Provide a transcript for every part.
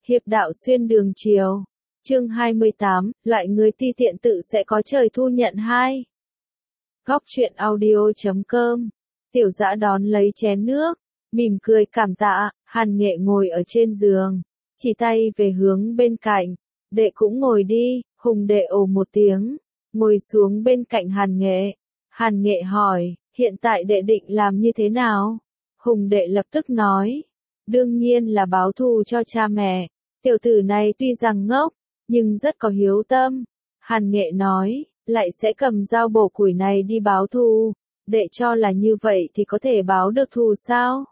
Hiệp đạo xuyên đường chiều. Chương 28, loại người ti tiện tự sẽ có trời thu nhận 2. Góc truyện audio.com. Tiểu Dã đón lấy chén nước, mỉm cười cảm tạ. Hàn Nghệ ngồi ở trên giường, chỉ tay về hướng bên cạnh. Đệ cũng ngồi đi. Hùng Đệ ồ một tiếng, ngồi xuống bên cạnh Hàn Nghệ. Hàn Nghệ hỏi, hiện tại đệ định làm như thế nào? Hùng Đệ lập tức nói, đương nhiên là báo thù cho cha mẹ. Tiểu tử này tuy rằng ngốc, nhưng rất có hiếu tâm. Hàn Nghệ nói, lại sẽ cầm dao bổ củi này đi báo thù. Đệ cho là như vậy thì có thể báo được thù sao?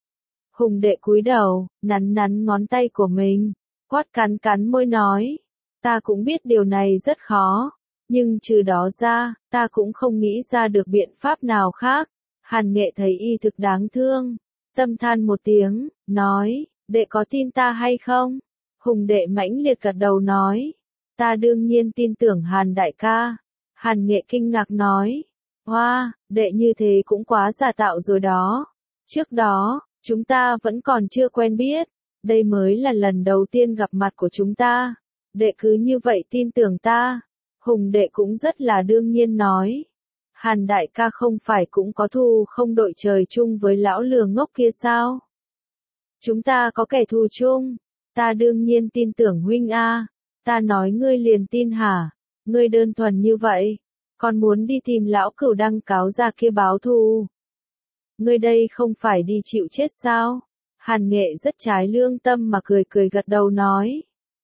Hùng Đệ cúi đầu, nắn nắn ngón tay của mình, quát cắn cắn môi nói, ta cũng biết điều này rất khó, nhưng trừ đó ra, ta cũng không nghĩ ra được biện pháp nào khác. Hàn Nghệ thấy y thực đáng thương, tâm than một tiếng, nói, đệ có tin ta hay không? Hùng Đệ mãnh liệt gật đầu nói, ta đương nhiên tin tưởng Hàn đại ca. Hàn Nghệ kinh ngạc nói, hoa, đệ như thế cũng quá giả tạo rồi đó. Trước đó, chúng ta vẫn còn chưa quen biết, đây mới là lần đầu tiên gặp mặt của chúng ta. Đệ cứ như vậy tin tưởng ta. Hùng Đệ cũng rất là đương nhiên nói, Hàn đại ca không phải cũng có thù không đội trời chung với lão lừa ngốc kia sao? Chúng ta có kẻ thù chung, ta đương nhiên tin tưởng huynh a. Ta nói ngươi liền tin hả? Ngươi đơn thuần như vậy, còn muốn đi tìm lão Cửu Đăng cáo ra kia báo thù. Ngươi đây không phải đi chịu chết sao? Hàn Nghệ rất trái lương tâm mà cười cười gật đầu nói.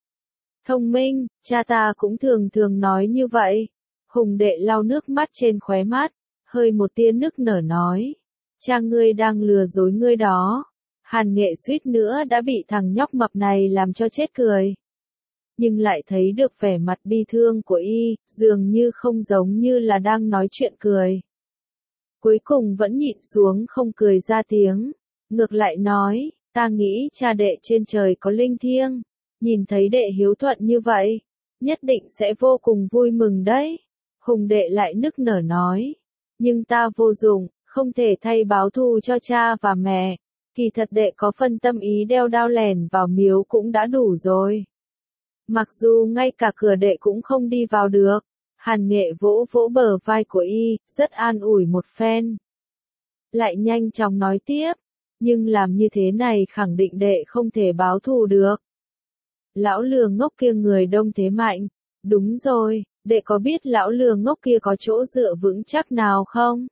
Thông minh, cha ta cũng thường thường nói như vậy. Hùng Đệ lau nước mắt trên khóe mắt, hơi một tia nức nở nói. Cha ngươi đang lừa dối ngươi đó. Hàn Nghệ suýt nữa đã bị thằng nhóc mập này làm cho chết cười. Nhưng lại thấy được vẻ mặt bi thương của y, dường như không giống như là đang nói chuyện cười. Cuối cùng vẫn nhịn xuống không cười ra tiếng, ngược lại nói, ta nghĩ cha đệ trên trời có linh thiêng, nhìn thấy đệ hiếu thuận như vậy, nhất định sẽ vô cùng vui mừng đấy. Hùng Đệ lại nức nở nói, nhưng ta vô dụng, không thể thay báo thù cho cha và mẹ, kỳ thật đệ có phân tâm ý đeo đao lẻn vào miếu cũng đã đủ rồi. Mặc dù ngay cả cửa đệ cũng không đi vào được. Hàn Nghệ vỗ vỗ bờ vai của y, rất an ủi một phen. Lại nhanh chóng nói tiếp, nhưng làm như thế này khẳng định đệ không thể báo thù được. Lão lừa ngốc kia người đông thế mạnh, đúng rồi, đệ có biết lão lừa ngốc kia có chỗ dựa vững chắc nào không?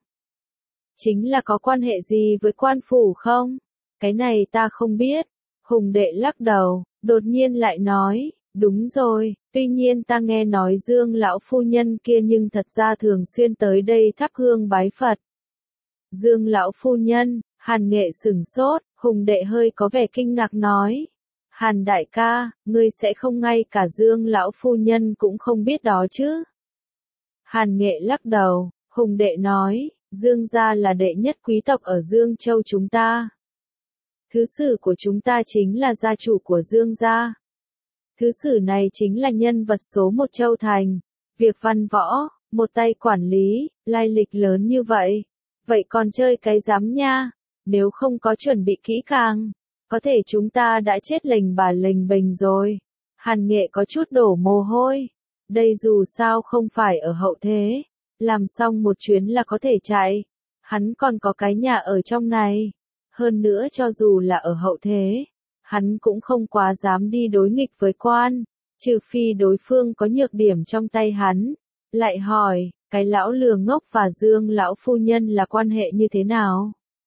Chính là có quan hệ gì với quan phủ không? Cái này ta không biết. Hùng Đệ lắc đầu, đột nhiên lại nói. Đúng rồi, tuy nhiên ta nghe nói Dương lão phu nhân kia nhưng thật ra thường xuyên tới đây thắp hương bái Phật. Dương lão phu nhân, Hàn Nghệ sửng sốt, Hùng Đệ hơi có vẻ kinh ngạc nói. Hàn đại ca, ngươi sẽ không ngay cả Dương lão phu nhân cũng không biết đó chứ? Hàn Nghệ lắc đầu, Hùng Đệ nói, Dương gia là đệ nhất quý tộc ở Dương Châu chúng ta. Thứ sử của chúng ta chính là gia chủ của Dương gia. Thứ sử này chính là nhân vật số một Châu Thành, việc văn võ, một tay quản lý, lai lịch lớn như vậy. Vậy còn chơi cái giám nha, nếu không có chuẩn bị kỹ càng, có thể chúng ta đã chết lềnh bà lềnh bềnh rồi. Hàn Nghệ có chút đổ mồ hôi, đây dù sao không phải ở hậu thế, làm xong một chuyến là có thể chạy, hắn còn có cái nhà ở trong này. Hơn nữa cho dù là ở hậu thế, hắn cũng không quá dám đi đối nghịch với quan, trừ phi đối phương có nhược điểm trong tay hắn. Lại hỏi, cái lão lừa ngốc và Dương lão phu nhân là quan hệ như thế nào?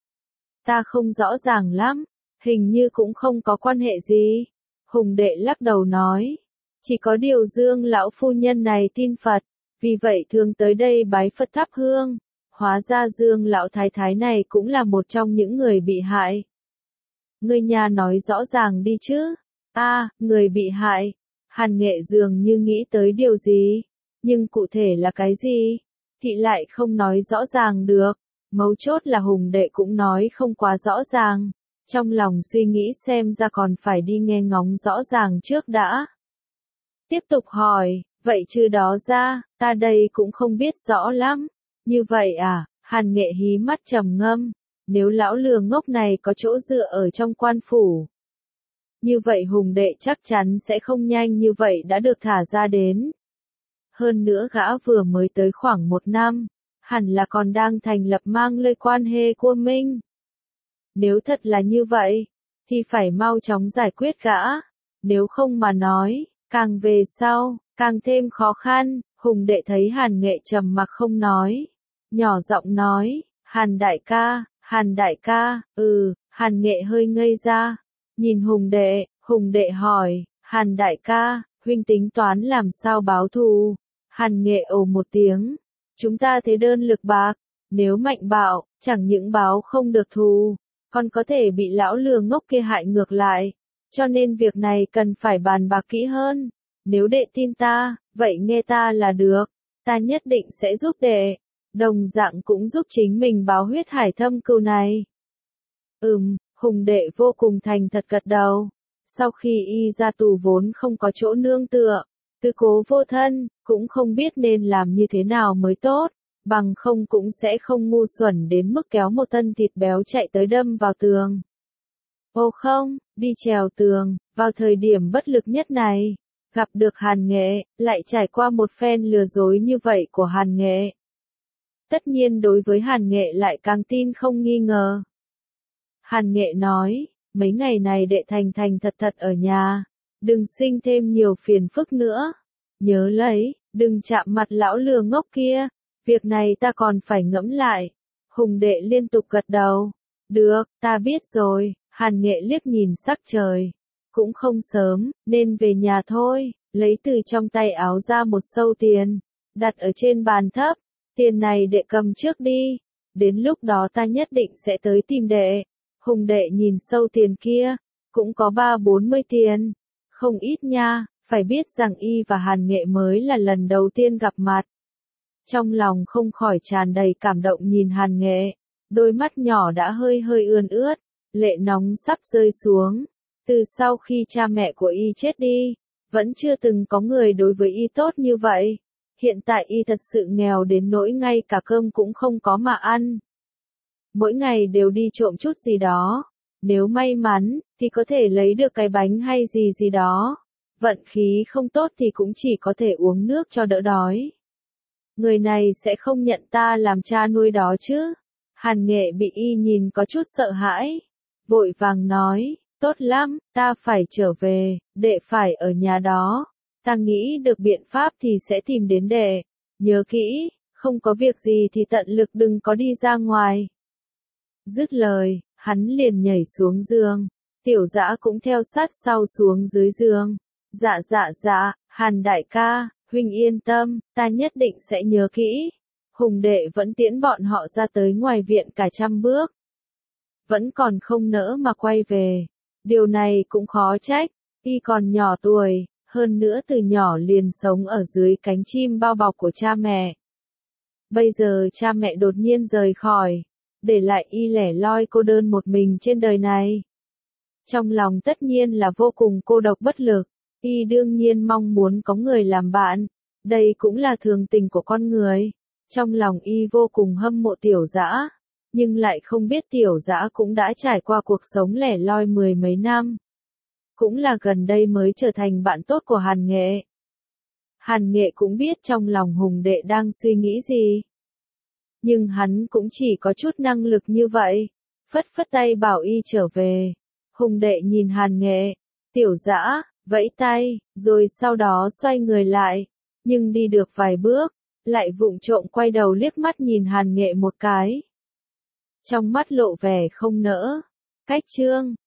Ta không rõ ràng lắm, hình như cũng không có quan hệ gì. Hùng Đệ lắc đầu nói, chỉ có điều Dương lão phu nhân này tin Phật, vì vậy thường tới đây bái Phật thắp hương. Hóa ra Dương lão thái thái này cũng là một trong những người bị hại. Ngươi nhà nói rõ ràng đi chứ. Người bị hại. Hàn Nghệ dường như nghĩ tới điều gì. Nhưng cụ thể là cái gì? Thì lại không nói rõ ràng được. Mấu chốt là Hùng Đệ cũng nói không quá rõ ràng. Trong lòng suy nghĩ xem ra còn phải đi nghe ngóng rõ ràng trước đã. Tiếp tục hỏi, vậy trừ đó ra, ta đây cũng không biết rõ lắm. Như vậy à? Hàn Nghệ hí mắt trầm ngâm. Nếu lão lừa ngốc này có chỗ dựa ở trong quan phủ, Như vậy Hùng đệ chắc chắn sẽ không nhanh như vậy đã được thả ra đến. Hơn nữa gã vừa mới tới khoảng 1 năm, hẳn là còn đang thành lập mang lơi quan hệ của mình. Nếu thật là như vậy, thì phải mau chóng giải quyết gã, nếu không mà nói, càng về sau, càng thêm khó khăn. Hùng đệ thấy Hàn Nghệ trầm mặc không nói, nhỏ giọng nói, Hàn đại ca, Hàn Nghệ hơi ngây ra, nhìn Hùng đệ hỏi, Hàn đại ca, huynh tính toán làm sao báo thù? Hàn Nghệ ồ một tiếng, chúng ta thế đơn lực bạc, nếu mạnh bạo, chẳng những báo không được thù, còn có thể bị lão lừa ngốc kia hại ngược lại, cho nên việc này cần phải bàn bạc kỹ hơn. Nếu đệ tin ta, vậy nghe ta là được, ta nhất định sẽ giúp đệ, đồng dạng cũng giúp chính mình báo huyết hải thâm cừu này. Hùng đệ vô cùng thành thật gật đầu. Sau khi y ra tù vốn không có chỗ nương tựa, tư cố vô thân, cũng không biết nên làm như thế nào mới tốt, bằng không cũng sẽ không ngu xuẩn đến mức kéo một thân thịt béo chạy tới đâm vào tường. Ô không, đi trèo tường, vào thời điểm bất lực nhất này, gặp được Hàn Nghệ, lại trải qua một phen lừa dối như vậy của Hàn Nghệ. Tất nhiên đối với Hàn Nghệ lại càng tin không nghi ngờ. Hàn Nghệ nói, mấy ngày này đệ thành thật ở nhà, đừng sinh thêm nhiều phiền phức nữa. Nhớ lấy, đừng chạm mặt lão lừa ngốc kia, việc này ta còn phải ngẫm lại. Hùng đệ liên tục gật đầu. Được, ta biết rồi. Hàn Nghệ liếc nhìn sắc trời. Cũng không sớm, nên về nhà thôi, lấy từ trong tay áo ra một xâu tiền, đặt ở trên bàn thấp. Tiền này đệ cầm trước đi, đến lúc đó ta nhất định sẽ tới tìm đệ. Hùng đệ nhìn xâu tiền kia, cũng có 30-40 tiền, không ít nha, phải biết rằng y và Hàn Nghệ mới là lần đầu tiên gặp mặt. Trong lòng không khỏi tràn đầy cảm động nhìn Hàn Nghệ, đôi mắt nhỏ đã hơi ươn ướt, lệ nóng sắp rơi xuống. Từ sau khi cha mẹ của y chết đi, vẫn chưa từng có người đối với y tốt như vậy. Hiện tại y thật sự nghèo đến nỗi ngay cả cơm cũng không có mà ăn. Mỗi ngày đều đi trộm chút gì đó. Nếu may mắn, thì có thể lấy được cái bánh hay gì đó. Vận khí không tốt thì cũng chỉ có thể uống nước cho đỡ đói. Người này sẽ không nhận ta làm cha nuôi đó chứ? Hàn Nghệ bị y nhìn có chút sợ hãi. Vội vàng nói, tốt lắm, ta phải trở về, đệ phải ở nhà đó. Ta nghĩ được biện pháp thì sẽ tìm đến đệ. Nhớ kỹ, không có việc gì thì tận lực đừng có đi ra ngoài. Dứt lời, hắn liền nhảy xuống giường. Tiểu Dã cũng theo sát sau xuống dưới giường. Dạ, Hàn đại ca, huynh yên tâm, ta nhất định sẽ nhớ kỹ. Hùng đệ vẫn tiễn bọn họ ra tới ngoài viện cả 100 bước. Vẫn còn không nỡ mà quay về. Điều này cũng khó trách, y còn nhỏ tuổi, hơn nữa từ nhỏ liền sống ở dưới cánh chim bao bọc của cha mẹ. Bây giờ cha mẹ đột nhiên rời khỏi, để lại y lẻ loi cô đơn một mình trên đời này. Trong lòng tất nhiên là vô cùng cô độc bất lực, y đương nhiên mong muốn có người làm bạn, đây cũng là thường tình của con người. Trong lòng y vô cùng hâm mộ Tiểu Dã, nhưng lại không biết Tiểu Dã cũng đã trải qua cuộc sống lẻ loi 10 mấy năm. Cũng là gần đây mới trở thành bạn tốt của Hàn Nghệ. Hàn Nghệ cũng biết trong lòng Hùng đệ đang suy nghĩ gì. Nhưng hắn cũng chỉ có chút năng lực như vậy. Phất tay bảo y trở về. Hùng đệ nhìn Hàn Nghệ. Tiểu Dã, vẫy tay, rồi sau đó xoay người lại. Nhưng đi được vài bước, lại vụng trộm quay đầu liếc mắt nhìn Hàn Nghệ một cái. Trong mắt lộ vẻ không nỡ. Cách chương